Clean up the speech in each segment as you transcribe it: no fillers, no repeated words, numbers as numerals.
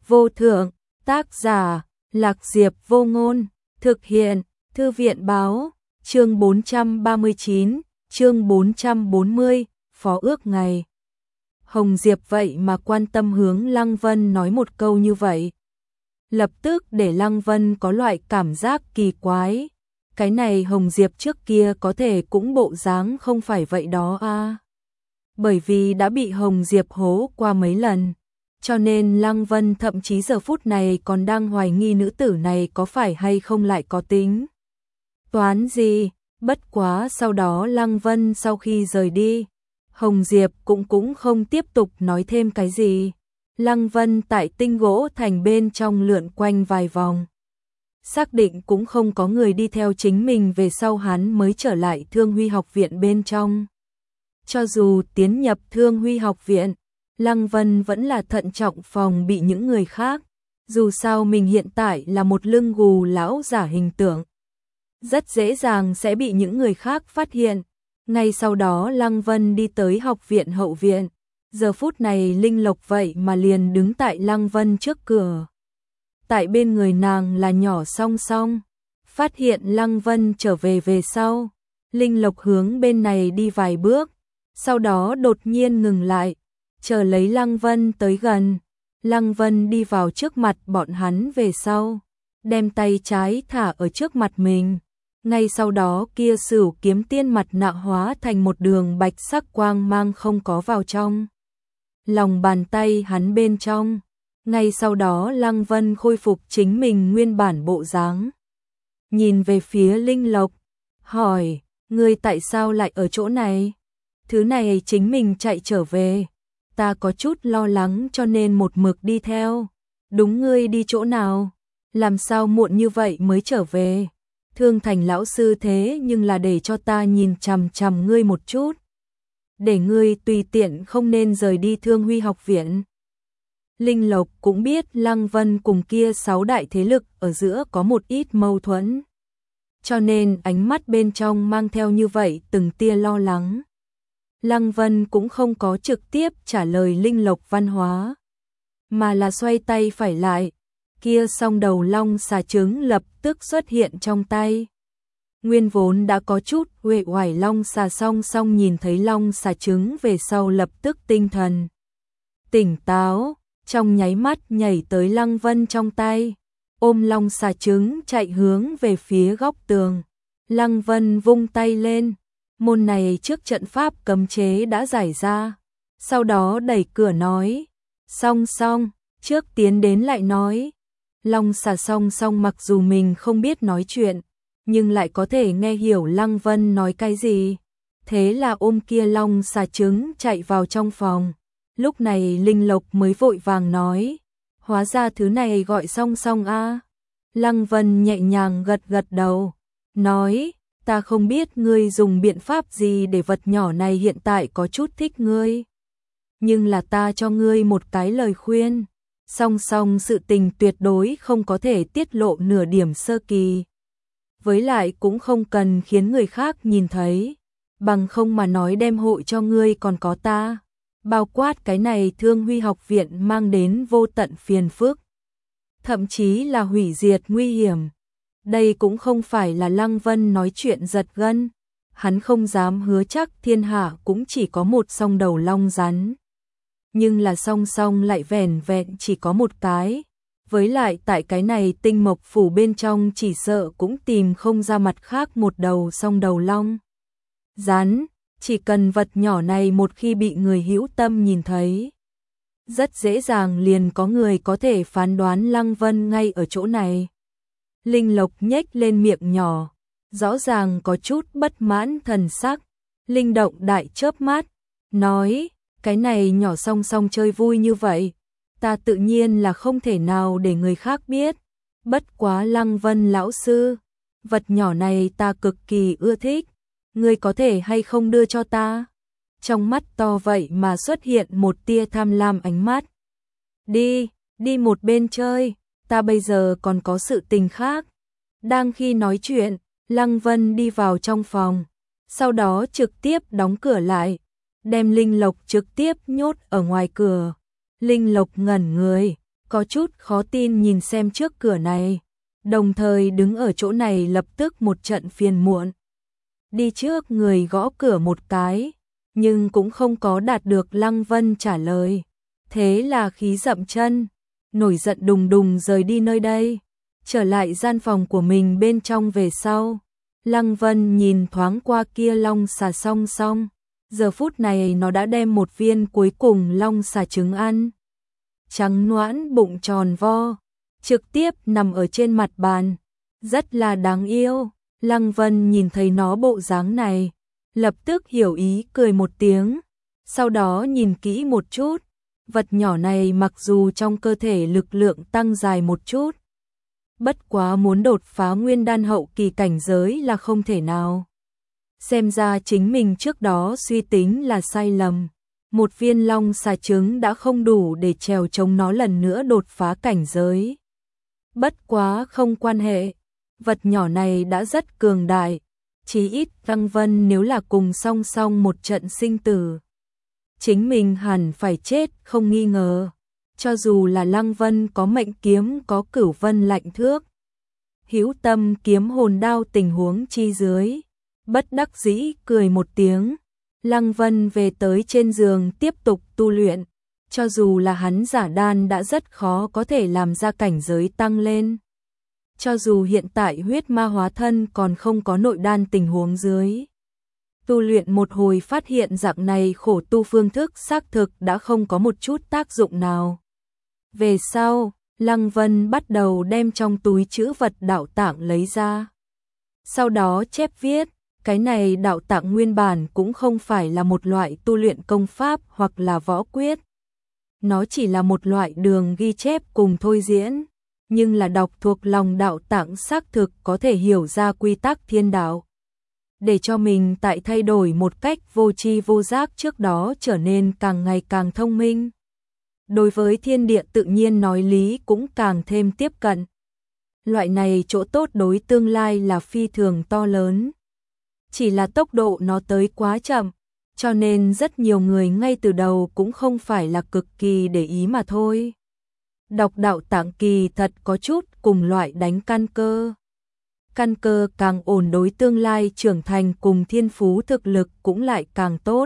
vô thượng, tác giả, Lạc Diệp Vô Ngôn, thực hiện, Thư viện báo, chương 439, chương 440, phó ước ngày. Hồng Diệp vậy mà quan tâm hướng Lăng Vân nói một câu như vậy. Lập tức để Lăng Vân có loại cảm giác kỳ quái. Cái này Hồng Diệp trước kia có thể cũng bộ dáng không phải vậy đó à. Bởi vì đã bị Hồng Diệp hố qua mấy lần. Cho nên Lăng Vân thậm chí giờ phút này còn đang hoài nghi nữ tử này có phải hay không lại có tính toán gì. Bất quá sau đó Lăng Vân sau khi rời đi, Hồng Diệp cũng không tiếp tục nói thêm cái gì. Lăng Vân tại Tinh Gỗ Thành bên trong lượn quanh vài vòng. Xác định cũng không có người đi theo chính mình về sau hắn mới trở lại Thương Huy học viện bên trong. Cho dù tiến nhập Thương Huy học viện, Lăng Vân vẫn là thận trọng phòng bị những người khác. Dù sao mình hiện tại là một lưng gù lão giả hình tượng, rất dễ dàng sẽ bị những người khác phát hiện. Ngay sau đó Lăng Vân đi tới học viện hậu viện. Giờ phút này Linh Lộc vậy mà liền đứng tại Lăng Vân trước cửa. Tại bên người nàng là Nhỏ Song Song. Phát hiện Lăng Vân trở về sau, Linh Lộc hướng bên này đi vài bước, sau đó đột nhiên ngừng lại, chờ lấy Lăng Vân tới gần. Lăng Vân đi vào trước mặt bọn hắn về sau, đem tay trái thả ở trước mặt mình. Ngay sau đó kia Sửu Kiếm Tiên mặt nạ hóa thành một đường bạch sắc quang mang không có vào trong lòng bàn tay hắn bên trong. Ngay sau đó Lăng Vân khôi phục chính mình nguyên bản bộ dáng. Nhìn về phía Linh Lộc, hỏi, ngươi tại sao lại ở chỗ này? Thứ này chính mình chạy trở về. Ta có chút lo lắng cho nên một mực đi theo. Đúng, ngươi đi chỗ nào? Làm sao muộn như vậy mới trở về? Thương Thành lão sư thế nhưng là để cho ta nhìn chằm chằm ngươi một chút. Để ngươi tùy tiện không nên rời đi Thương Huy học viện. Linh Lộc cũng biết Lăng Vân cùng kia 6 đại thế lực ở giữa có một ít mâu thuẫn. Cho nên ánh mắt bên trong mang theo như vậy từng tia lo lắng. Lăng Vân cũng không có trực tiếp trả lời Linh Lộc văn hóa, mà là xoay tay phải lại. Kia song đầu long xà trứng lập tức xuất hiện trong tay. Nguyên vốn đã có chút uể oải long xà song song nhìn thấy long xà trứng về sau lập tức tinh thần tỉnh táo, trong nháy mắt nhảy tới Lăng Vân trong tay, ôm long xà trứng chạy hướng về phía góc tường. Lăng Vân vung tay lên, môn này trước trận pháp cấm chế đã giải ra. Sau đó đẩy cửa nói, Song Song, trước tiến đến lại nói. Long xà song song mặc dù mình không biết nói chuyện, nhưng lại có thể nghe hiểu Lăng Vân nói cái gì. Thế là ôm kia long xà trứng chạy vào trong phòng. Lúc này Linh Lộc mới vội vàng nói, hóa ra thứ này gọi Song Song a. Lăng Vân nhẹ nhàng gật gật đầu, nói, ta không biết ngươi dùng biện pháp gì để vật nhỏ này hiện tại có chút thích ngươi. Nhưng là ta cho ngươi một cái lời khuyên. Song Song sự tình tuyệt đối không có thể tiết lộ nửa điểm sơ kỳ. Với lại cũng không cần khiến người khác nhìn thấy. Bằng không mà nói đem hội cho ngươi còn có ta. Bao quát cái này Thương Huy học viện mang đến vô tận phiền phức. Thậm chí là hủy diệt nguy hiểm. Đây cũng không phải là Lăng Vân nói chuyện giật gân. Hắn không dám hứa chắc thiên hạ cũng chỉ có một song đầu long rắn. Nhưng là Song Song lại vẻn vẹn chỉ có một cái. Với lại tại cái này Tinh Mộc phủ bên trong chỉ sợ cũng tìm không ra mặt khác một đầu song đầu long rắn. Chỉ cần vật nhỏ này một khi bị người hữu tâm nhìn thấy, rất dễ dàng liền có người có thể phán đoán Lăng Vân ngay ở chỗ này. Linh Lộc nhếch lên miệng nhỏ, rõ ràng có chút bất mãn thần sắc. Linh động đại chớp mắt, nói, cái này nhỏ Song Song chơi vui như vậy, ta tự nhiên là không thể nào để người khác biết. Bất quá Lăng Vân lão sư, vật nhỏ này ta cực kỳ ưa thích, ngươi có thể hay không đưa cho ta? Trong mắt to vậy mà xuất hiện một tia tham lam ánh mắt. Đi một bên chơi, ta bây giờ còn có sự tình khác. Đang khi nói chuyện, Lăng Vân đi vào trong phòng, sau đó trực tiếp đóng cửa lại, đem Linh Lộc trực tiếp nhốt ở ngoài cửa. Linh Lộc ngẩn người, có chút khó tin nhìn xem trước cửa này, đồng thời đứng ở chỗ này lập tức một trận phiền muộn. Đi trước người gõ cửa một cái, nhưng cũng không có đạt được Lăng Vân trả lời. Thế là khí dậm chân, nổi giận đùng đùng rời đi nơi đây, trở lại gian phòng của mình bên trong về sau. Lăng Vân nhìn thoáng qua kia long xà song song, giờ phút này nó đã đem một viên cuối cùng long xà trứng ăn. Trắng noãn bụng tròn vo, trực tiếp nằm ở trên mặt bàn, rất là đáng yêu. Lăng Vân nhìn thấy nó bộ dáng này, lập tức hiểu ý cười một tiếng, sau đó nhìn kỹ một chút, vật nhỏ này mặc dù trong cơ thể lực lượng tăng dài một chút, bất quá muốn đột phá nguyên đan hậu kỳ cảnh giới là không thể nào. Xem ra chính mình trước đó suy tính là sai lầm, một viên long xà trứng đã không đủ để trèo chống nó lần nữa đột phá cảnh giới. Bất quá không quan hệ, vật nhỏ này đã rất cường đại, chí ít Lăng Vân nếu là cùng song song một trận sinh tử, chính mình hẳn phải chết không nghi ngờ. Cho dù là Lăng Vân có mệnh kiếm có cửu vân lạnh thước, hữu tâm kiếm hồn đao tình huống chi dưới, bất đắc dĩ cười một tiếng, Lăng Vân về tới trên giường tiếp tục tu luyện, cho dù là hắn giả đan đã rất khó có thể làm ra cảnh giới tăng lên. Cho dù hiện tại huyết ma hóa thân còn không có nội đan tình huống dưới, tu luyện một hồi phát hiện dạng này khổ tu phương thức xác thực đã không có một chút tác dụng nào. Về sau, Lăng Vân bắt đầu đem trong túi trữ vật đạo tạng lấy ra. Sau đó chép viết, cái này đạo tạng nguyên bản cũng không phải là một loại tu luyện công pháp hoặc là võ quyết. Nó chỉ là một loại đường ghi chép cùng thôi diễn, nhưng là đọc thuộc lòng đạo tạng xác thực có thể hiểu ra quy tắc thiên đạo, để cho mình tại thay đổi một cách vô tri vô giác trước đó trở nên càng ngày càng thông minh. Đối với thiên địa tự nhiên nói lý cũng càng thêm tiếp cận. Loại này chỗ tốt đối tương lai là phi thường to lớn. Chỉ là tốc độ nó tới quá chậm, cho nên rất nhiều người ngay từ đầu cũng không phải là cực kỳ để ý mà thôi. Đọc đạo tạng kỳ thật có chút cùng loại đánh căn cơ. Căn cơ càng ổn đối tương lai trưởng thành cùng thiên phú thực lực cũng lại càng tốt.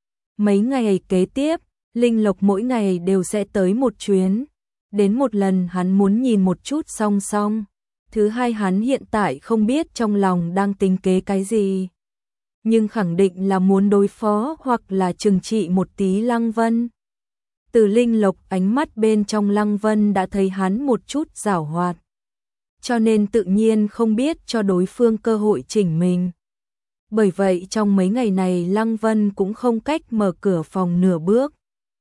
Mấy ngày kế tiếp, Linh Lộc mỗi ngày đều sẽ tới một chuyến. Đến một lần hắn muốn nhìn một chút song song. Thứ hai hắn hiện tại không biết trong lòng đang tính kế cái gì. Nhưng khẳng định là muốn đối phó hoặc là trừng trị một tí Lăng Vân. Từ Linh Lộc ánh mắt bên trong Lăng Vân đã thấy hắn một chút giảo hoạt. Cho nên tự nhiên không biết cho đối phương cơ hội chỉnh mình. Bởi vậy trong mấy ngày này Lăng Vân cũng không cách mở cửa phòng nửa bước.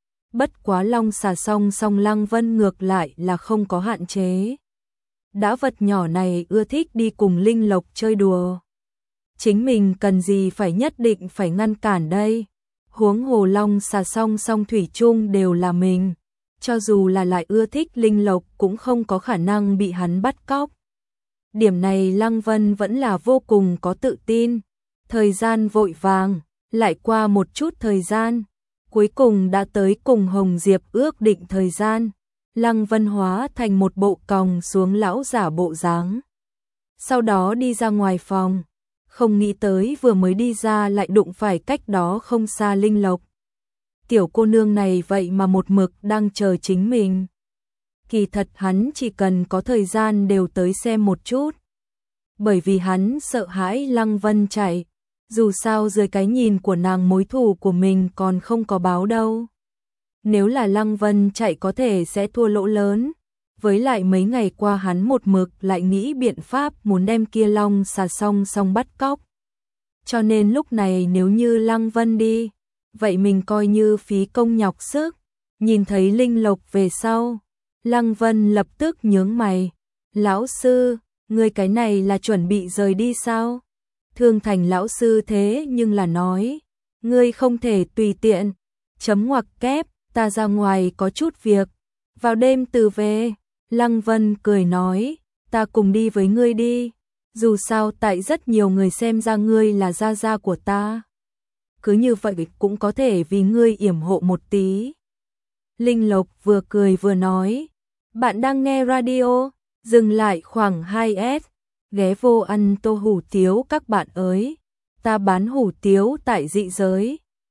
Bất quá long xà song song Lăng Vân ngược lại là không có hạn chế. Đã vật nhỏ này ưa thích đi cùng Linh Lộc chơi đùa, chính mình cần gì phải nhất định phải ngăn cản đây. Huống hồ long xà song song thủy chung đều là mình, cho dù là lại ưa thích Linh Lộc cũng không có khả năng bị hắn bắt cóc. Điểm này Lăng Vân vẫn là vô cùng có tự tin. Thời gian vội vàng, lại qua một chút thời gian, cuối cùng đã tới cùng Hồng Diệp ước định thời gian. Lăng Vân hóa thành một bộ còng xuống lão giả bộ dáng, sau đó đi ra ngoài phòng. Không nghĩ tới vừa mới đi ra lại đụng phải cách đó không xa Linh Lộc. Tiểu cô nương này vậy mà một mực đang chờ chính mình. Kỳ thật hắn chỉ cần có thời gian đều tới xem một chút. Bởi vì hắn sợ hãi Lăng Vân chạy. Dù sao dưới cái nhìn của nàng mối thù của mình còn không có báo đâu. Nếu là Lăng Vân chạy có thể sẽ thua lỗ lớn. Với lại mấy ngày qua hắn một mực lại nghĩ biện pháp muốn đem kia long xà song song bắt cóc. Cho nên lúc này nếu như Lăng Vân đi, vậy mình coi như phí công nhọc sức. Nhìn thấy Linh Lộc về sau, Lăng Vân lập tức nhướng mày. Lão sư, ngươi cái này là chuẩn bị rời đi sao? Thương Thành lão sư thế nhưng là nói, ngươi không thể tùy tiện, chấm ngoặc kép, ta ra ngoài có chút việc, vào đêm từ về. Lăng Vân cười nói, ta cùng đi với ngươi đi, dù sao tại rất nhiều người xem ra ngươi là gia gia của ta. Cứ như vậy cũng có thể vì ngươi yểm hộ một tí. Linh Lộc vừa cười vừa nói, Bạn đang nghe radio, dừng lại khoảng 2S, ghé vô ăn tô hủ tiếu các bạn ơi. Ta bán hủ tiếu tại dị giới.